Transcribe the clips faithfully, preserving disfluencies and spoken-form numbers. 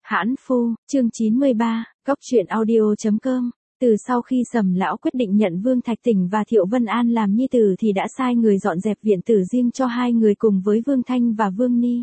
Hãn Phu, chương chín mươi ba, Cóc truyện audio chấm com. Từ sau khi Sầm lão quyết định nhận Vương Thạch Tỉnh và Thiệu Vân An làm nhi tử thì đã sai người dọn dẹp viện tử riêng cho hai người cùng với Vương Thanh và Vương Ni.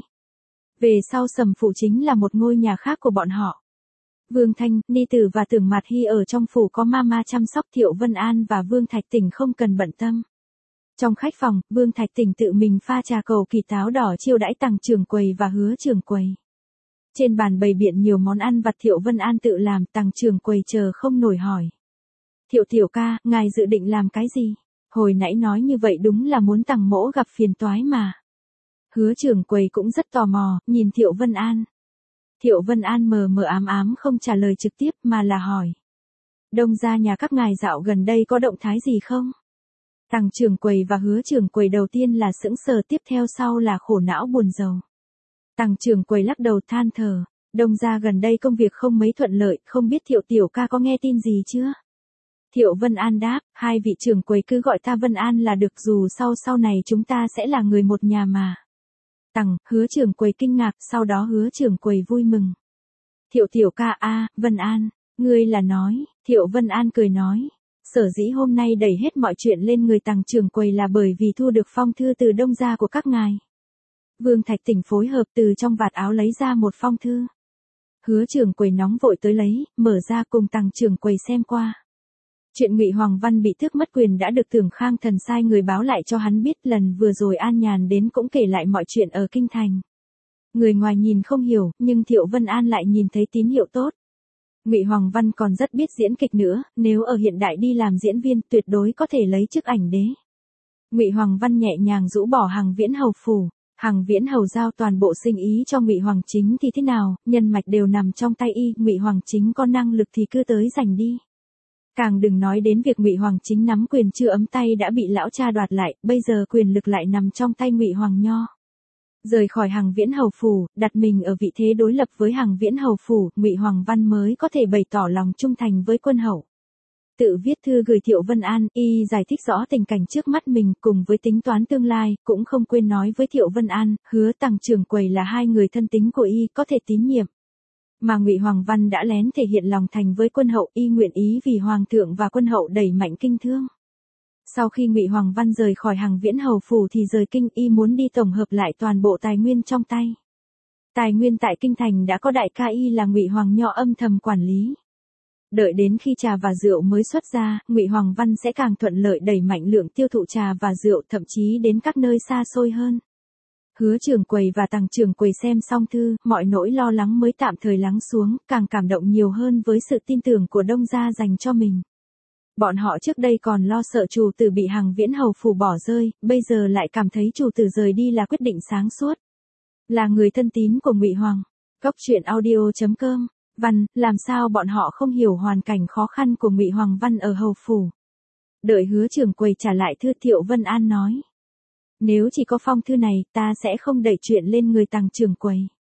Về sau Sầm phủ chính là một ngôi nhà khác của bọn họ. Vương Thanh, Ni tử và Tưởng Mạt Hy ở trong phủ có mama chăm sóc, Thiệu Vân An và Vương Thạch Tỉnh không cần bận tâm. Trong khách phòng, Vương Thạch Tỉnh tự mình pha trà cầu kỳ táo đỏ chiêu đãi Tằng trưởng quầy và Hứa trưởng quầy. Trên bàn bày biện nhiều món ăn vặt Thiệu Vân An tự làm, Tằng trưởng quầy chờ không nổi hỏi. Thiệu tiểu ca, ngài dự định làm cái gì? Hồi nãy nói như vậy đúng là muốn Tằng mỗ gặp phiền toái mà. Hứa trưởng quầy cũng rất tò mò, nhìn Thiệu Vân An. Thiệu Vân An mờ mờ ám ám không trả lời trực tiếp mà là hỏi. Đông gia nhà các ngài dạo gần đây có động thái gì không? Tằng trưởng quầy và Hứa trưởng quầy đầu tiên là sững sờ, tiếp theo sau là khổ não buồn rầu. Tằng trưởng quầy lắc đầu than thở, Đông gia gần đây công việc không mấy thuận lợi, không biết Thiệu tiểu ca có nghe tin gì chưa? Thiệu Vân An đáp, hai vị trưởng quầy cứ gọi ta Vân An là được, dù sau sau này chúng ta sẽ là người một nhà mà. Tằng, Hứa trưởng quầy kinh ngạc, sau đó Hứa trưởng quầy vui mừng. Thiệu tiểu ca a, Vân An, ngươi là nói, Thiệu Vân An cười nói. Sở dĩ hôm nay đẩy hết mọi chuyện lên người Tằng trưởng quầy là bởi vì thu được phong thư từ Đông gia của các ngài. Vương Thạch Tỉnh phối hợp từ trong vạt áo lấy ra một phong thư. Hứa trưởng quầy nóng vội tới lấy, mở ra cùng Tằng trưởng quầy xem qua. Chuyện Ngụy Hoàng Văn bị tước mất quyền đã được Tưởng Khang Thần sai người báo lại cho hắn biết, lần vừa rồi An Nhàn đến cũng kể lại mọi chuyện ở kinh thành. Người ngoài nhìn không hiểu, nhưng Thiệu Vân An lại nhìn thấy tín hiệu tốt. Ngụy Hoàng Văn còn rất biết diễn kịch nữa, nếu ở hiện đại đi làm diễn viên tuyệt đối có thể lấy chức ảnh đế. Ngụy Hoàng Văn nhẹ nhàng rũ bỏ Hằng Viễn hầu phủ, Hằng Viễn hầu giao toàn bộ sinh ý cho Ngụy Hoàng Chính thì thế nào, nhân mạch đều nằm trong tay y, Ngụy Hoàng Chính có năng lực thì cứ tới giành đi. Càng đừng nói đến việc Ngụy Hoàng Chính nắm quyền chưa ấm tay đã bị lão cha đoạt lại, bây giờ quyền lực lại nằm trong tay Ngụy Hoàng Nho. Rời khỏi Hằng Viễn hầu phủ, đặt mình ở vị thế đối lập với Hằng Viễn hầu phủ, Ngụy Hoàng Văn mới có thể bày tỏ lòng trung thành với quân hậu. Tự viết thư gửi Thiệu Vân An, y giải thích rõ tình cảnh trước mắt mình cùng với tính toán tương lai, cũng không quên nói với Thiệu Vân An, Hứa Tằng trưởng quầy là hai người thân tín của y, có thể tín nhiệm. Mà Ngụy Hoàng Văn đã lén thể hiện lòng thành với quân hậu, y nguyện ý vì hoàng thượng và quân hậu đẩy mạnh kinh thương. Sau khi Ngụy Hoàng Văn rời khỏi Hằng Viễn hầu phủ thì rời kinh, y muốn đi tổng hợp lại toàn bộ tài nguyên trong tay. Tài nguyên tại kinh thành đã có đại ca y là Ngụy Hoàng Nho âm thầm quản lý. Đợi đến khi trà và rượu mới xuất ra, Ngụy Hoàng Văn sẽ càng thuận lợi đẩy mạnh lượng tiêu thụ trà và rượu, thậm chí đến các nơi xa xôi hơn. Hứa trưởng quầy và Tằng trưởng quầy xem xong thư, mọi nỗi lo lắng mới tạm thời lắng xuống, càng cảm động nhiều hơn với sự tin tưởng của Đông gia dành cho mình. Bọn họ trước đây còn lo sợ chủ tử bị Hằng Viễn hầu phủ bỏ rơi, bây giờ lại cảm thấy chủ tử rời đi là quyết định sáng suốt. Là người thân tín của Ngụy Hoàng. Cóc truyện audio chấm com. Văn, làm sao bọn họ không hiểu hoàn cảnh khó khăn của Ngụy Hoàng Văn ở hầu phủ. Đợi Hứa trưởng quầy trả lại thư, Thiệu Vân An nói. Nếu chỉ có phong thư này, ta sẽ không đẩy chuyện lên người Tằng trưởng quầy.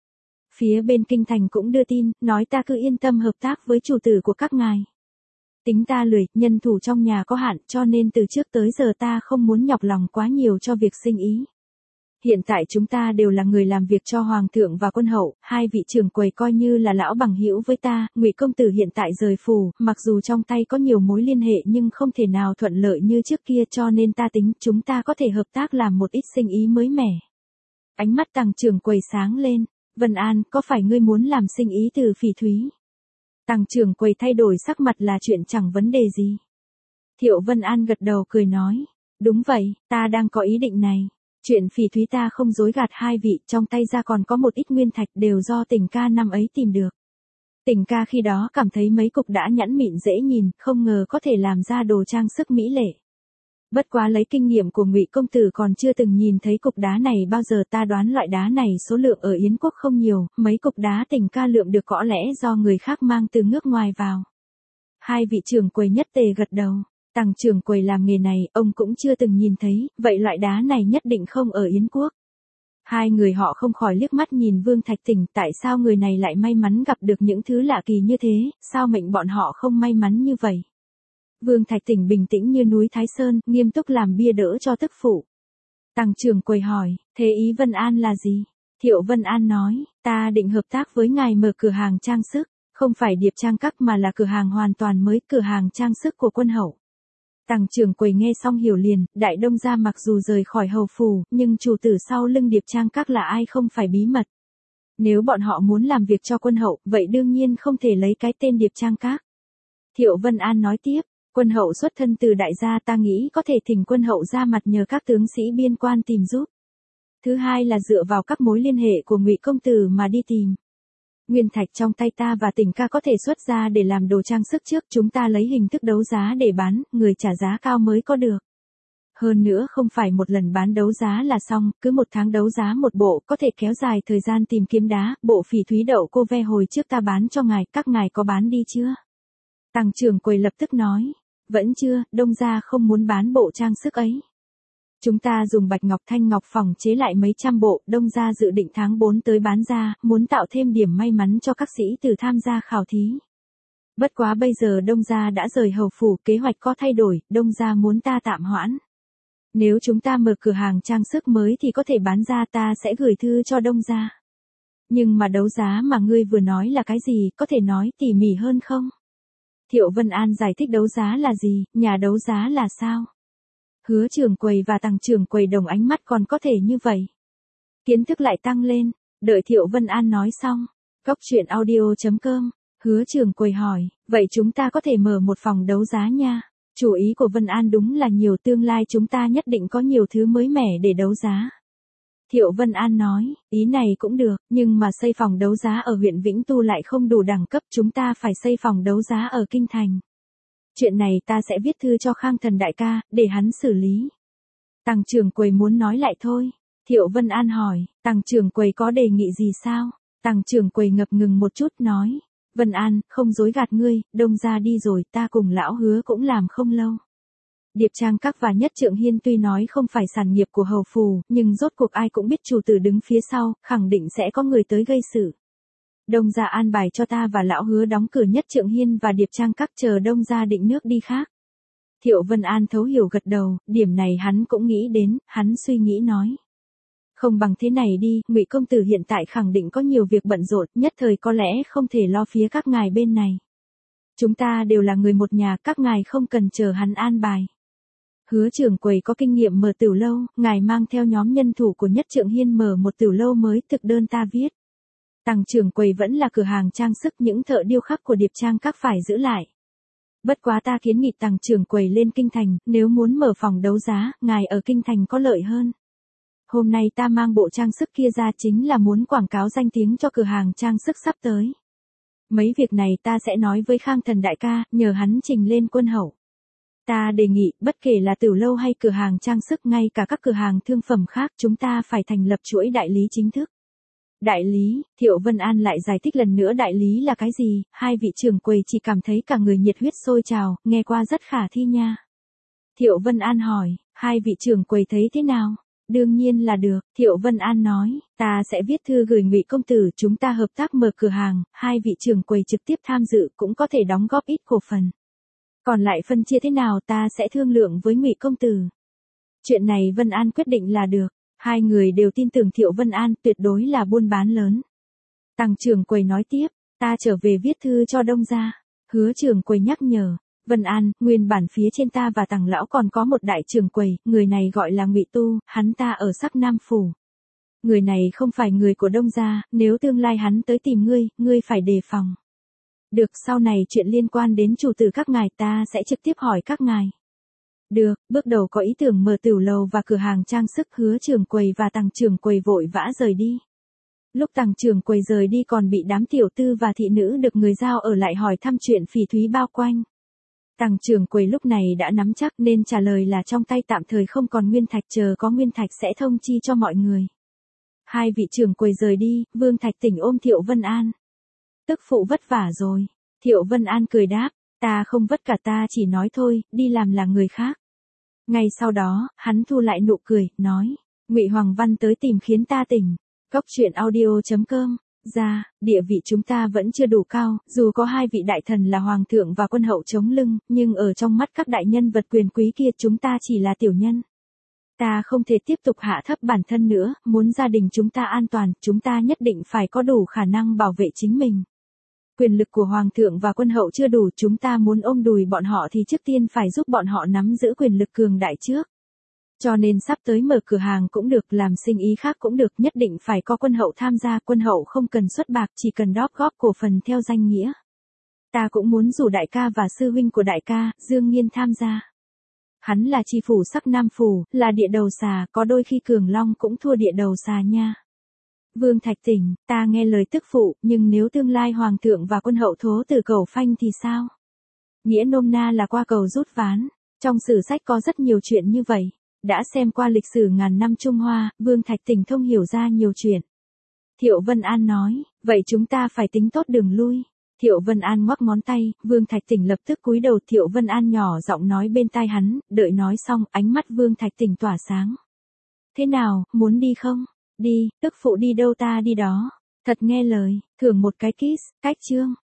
Phía bên kinh thành cũng đưa tin, nói ta cứ yên tâm hợp tác với chủ tử của các ngài. Tính ta lười, nhân thủ trong nhà có hạn, cho nên từ trước tới giờ ta không muốn nhọc lòng quá nhiều cho việc sinh ý. Hiện tại chúng ta đều là người làm việc cho hoàng thượng và quân hậu, hai vị trưởng quầy coi như là lão bằng hữu với ta. Ngụy công tử hiện tại rời phủ, mặc dù trong tay có nhiều mối liên hệ nhưng không thể nào thuận lợi như trước kia, cho nên ta tính chúng ta có thể hợp tác làm một ít sinh ý mới mẻ. Ánh mắt Tằng trưởng quầy sáng lên, Vân An, có phải ngươi muốn làm sinh ý từ phỉ thúy? Tằng trưởng quầy thay đổi sắc mặt, là chuyện chẳng vấn đề gì. Thiệu Vân An gật đầu cười nói, đúng vậy, ta đang có ý định này. Chuyện phỉ thúy ta không dối gạt hai vị, trong tay ra còn có một ít nguyên thạch đều do Tỉnh ca năm ấy tìm được. Tỉnh ca khi đó cảm thấy mấy cục đã nhẵn mịn dễ nhìn, không ngờ có thể làm ra đồ trang sức mỹ lệ. Bất quá lấy kinh nghiệm của Ngụy công tử còn chưa từng nhìn thấy cục đá này bao giờ, ta đoán loại đá này số lượng ở Yến quốc không nhiều, mấy cục đá Tỉnh ca lượm được có lẽ do người khác mang từ nước ngoài vào. Hai vị trưởng quầy nhất tề gật đầu. Tằng trưởng quầy làm nghề này, ông cũng chưa từng nhìn thấy, vậy loại đá này nhất định không ở Yến quốc. Hai người họ không khỏi liếc mắt nhìn Vương Thạch Tỉnh, tại sao người này lại may mắn gặp được những thứ lạ kỳ như thế, sao mệnh bọn họ không may mắn như vậy. Vương Thạch Tỉnh bình tĩnh như núi Thái Sơn, nghiêm túc làm bia đỡ cho tức phụ. Tằng trưởng quầy hỏi, thế ý Vân An là gì? Thiệu Vân An nói, ta định hợp tác với ngài mở cửa hàng trang sức, không phải Điệp Trang Các mà là cửa hàng hoàn toàn mới, cửa hàng trang sức của quân hậu. Tằng trưởng quầy nghe xong hiểu liền, Đại Đông gia mặc dù rời khỏi hầu phủ, nhưng chủ tử sau lưng Điệp Trang Các là ai không phải bí mật. Nếu bọn họ muốn làm việc cho quân hậu, vậy đương nhiên không thể lấy cái tên Điệp Trang Các. Thiệu Vân An nói tiếp, quân hậu xuất thân từ đại gia, ta nghĩ có thể thỉnh quân hậu ra mặt nhờ các tướng sĩ biên quan tìm giúp. Thứ hai là dựa vào các mối liên hệ của Ngụy công tử mà đi tìm. Nguyên thạch trong tay ta và Tình ca có thể xuất ra để làm đồ trang sức trước, chúng ta lấy hình thức đấu giá để bán, người trả giá cao mới có được. Hơn nữa không phải một lần bán đấu giá là xong, cứ một tháng đấu giá một bộ, có thể kéo dài thời gian tìm kiếm đá, bộ phỉ thúy đậu cô ve hồi trước ta bán cho ngài, các ngài có bán đi chưa? Tằng trưởng quầy lập tức nói, vẫn chưa, Đông gia không muốn bán bộ trang sức ấy. Chúng ta dùng bạch ngọc thanh ngọc phòng chế lại mấy trăm bộ, Đông gia dự định tháng bốn tới bán ra, muốn tạo thêm điểm may mắn cho các sĩ tử tham gia khảo thí. Bất quá bây giờ Đông gia đã rời hầu phủ, kế hoạch có thay đổi, Đông gia muốn ta tạm hoãn. Nếu chúng ta mở cửa hàng trang sức mới thì có thể bán ra, ta sẽ gửi thư cho Đông gia. Nhưng mà đấu giá mà ngươi vừa nói là cái gì, có thể nói tỉ mỉ hơn không? Thiệu Vân An giải thích đấu giá là gì, nhà đấu giá là sao? Hứa trưởng quầy và Tằng trưởng quầy đồng ánh mắt, còn có thể như vậy. Kiến thức lại tăng lên, đợi Thiệu Vân An nói xong. Góc truyện audio chấm com, hứa trưởng quầy hỏi, vậy chúng ta có thể mở một phòng đấu giá nha. Chủ ý của Vân An đúng là nhiều, tương lai chúng ta nhất định có nhiều thứ mới mẻ để đấu giá. Thiệu Vân An nói, ý này cũng được, nhưng mà xây phòng đấu giá ở huyện Vĩnh Tu lại không đủ đẳng cấp, chúng ta phải xây phòng đấu giá ở Kinh Thành. Chuyện này ta sẽ viết thư cho Khang Thần đại ca, để hắn xử lý. Tằng trưởng quầy muốn nói lại thôi. Thiệu Vân An hỏi, Tằng trưởng quầy có đề nghị gì sao? Tằng trưởng quầy ngập ngừng một chút nói, Vân An, không dối gạt ngươi, Đông gia đi rồi, ta cùng lão Hứa cũng làm không lâu. Điệp Trang Các và Nhất Trượng Hiên tuy nói không phải sản nghiệp của hầu phủ, nhưng rốt cuộc ai cũng biết chủ tử đứng phía sau, khẳng định sẽ có người tới gây sự. Đông gia an bài cho ta và lão Hứa đóng cửa Nhất Trượng Hiên và Điệp Trang Các, chờ Đông gia định nước đi khác. Thiệu Vân An thấu hiểu gật đầu, điểm này hắn cũng nghĩ đến, hắn suy nghĩ nói. Không bằng thế này đi, Ngụy công tử hiện tại khẳng định có nhiều việc bận rộn, nhất thời có lẽ không thể lo phía các ngài bên này. Chúng ta đều là người một nhà, các ngài không cần chờ hắn an bài. Hứa trưởng quầy có kinh nghiệm mở tửu lâu, ngài mang theo nhóm nhân thủ của Nhất Trượng Hiên mở một tửu lâu mới, thực đơn ta viết. Tằng trưởng quầy vẫn là cửa hàng trang sức, những thợ điêu khắc của Điệp Trang Các phải giữ lại. Bất quá ta kiến nghị Tằng trưởng quầy lên Kinh Thành, nếu muốn mở phòng đấu giá, ngài ở Kinh Thành có lợi hơn. Hôm nay ta mang bộ trang sức kia ra chính là muốn quảng cáo danh tiếng cho cửa hàng trang sức sắp tới. Mấy việc này ta sẽ nói với Khang Thần đại ca, nhờ hắn trình lên quân hậu. Ta đề nghị, bất kể là tửu lâu hay cửa hàng trang sức, ngay cả các cửa hàng thương phẩm khác, chúng ta phải thành lập chuỗi đại lý chính thức. Đại lý, Thiệu Vân An lại giải thích lần nữa đại lý là cái gì, hai vị trưởng quầy chỉ cảm thấy cả người nhiệt huyết sôi trào, nghe qua rất khả thi nha. Thiệu Vân An hỏi, hai vị trưởng quầy thấy thế nào? Đương nhiên là được, Thiệu Vân An nói, ta sẽ viết thư gửi Ngụy công tử, chúng ta hợp tác mở cửa hàng, hai vị trưởng quầy trực tiếp tham dự cũng có thể đóng góp ít cổ phần. Còn lại phân chia thế nào ta sẽ thương lượng với Ngụy công tử. Chuyện này Vân An quyết định là được, hai người đều tin tưởng Thiệu Vân An, tuyệt đối là buôn bán lớn. Tằng trưởng quầy nói tiếp, ta trở về viết thư cho Đông gia. Hứa trưởng quầy nhắc nhở, Vân An, nguyên bản phía trên ta và Tằng lão còn có một đại trưởng quầy, người này gọi là Ngụy Tu, hắn ta ở Sắc Nam phủ. Người này không phải người của Đông gia, nếu tương lai hắn tới tìm ngươi, ngươi phải đề phòng. Được, sau này chuyện liên quan đến chủ tử các ngài ta sẽ trực tiếp hỏi các ngài. Được, bước đầu có ý tưởng mở tửu lầu và cửa hàng trang sức, Hứa trưởng quầy và Tằng trưởng quầy vội vã rời đi. Lúc Tằng trưởng quầy rời đi còn bị đám tiểu tư và thị nữ được người giao ở lại hỏi thăm chuyện phỉ thúy bao quanh. Tằng trưởng quầy lúc này đã nắm chắc nên trả lời là trong tay tạm thời không còn nguyên thạch, chờ có nguyên thạch sẽ thông chi cho mọi người. Hai vị trưởng quầy rời đi, Vương Thạch Tỉnh ôm Thiệu Vân An. Tức phụ vất vả rồi. Thiệu Vân An cười đáp, ta không vất cả, ta chỉ nói thôi, đi làm là người khác. Ngay sau đó, hắn thu lại nụ cười, nói, Ngụy Hoàng Văn tới tìm khiến ta tỉnh. Góc truyện audio chấm com, ra, địa vị chúng ta vẫn chưa đủ cao, dù có hai vị đại thần là Hoàng thượng và quân hậu chống lưng, nhưng ở trong mắt các đại nhân vật quyền quý kia chúng ta chỉ là tiểu nhân. Ta không thể tiếp tục hạ thấp bản thân nữa, muốn gia đình chúng ta an toàn, chúng ta nhất định phải có đủ khả năng bảo vệ chính mình. Quyền lực của Hoàng thượng và quân hậu chưa đủ, chúng ta muốn ôm đùi bọn họ thì trước tiên phải giúp bọn họ nắm giữ quyền lực cường đại trước. Cho nên sắp tới mở cửa hàng cũng được, làm sinh ý khác cũng được, nhất định phải có quân hậu tham gia, quân hậu không cần xuất bạc, chỉ cần đóp góp cổ phần theo danh nghĩa. Ta cũng muốn rủ đại ca và sư huynh của đại ca, Dương Nghiên tham gia. Hắn là chi phủ sắc Nam phủ, là địa đầu xà, có đôi khi cường long cũng thua địa đầu xà nha. Vương Thạch Tỉnh, ta nghe lời tức phụ, nhưng nếu tương lai hoàng thượng và quân hậu thố từ cầu phanh thì sao? Nghĩa nôm na là qua cầu rút ván. Trong sử sách có rất nhiều chuyện như vậy. Đã xem qua lịch sử ngàn năm Trung Hoa, Vương Thạch Tỉnh thông hiểu ra nhiều chuyện. Thiệu Vân An nói, vậy chúng ta phải tính tốt đường lui. Thiệu Vân An ngoắc ngón tay, Vương Thạch Tỉnh lập tức cúi đầu. Thiệu Vân An nhỏ giọng nói bên tai hắn, đợi nói xong, ánh mắt Vương Thạch Tỉnh tỏa sáng. Thế nào, muốn đi không? Đi, tức phụ đi đâu ta đi đó. Thật nghe lời, thưởng một cái kiss, cách chương.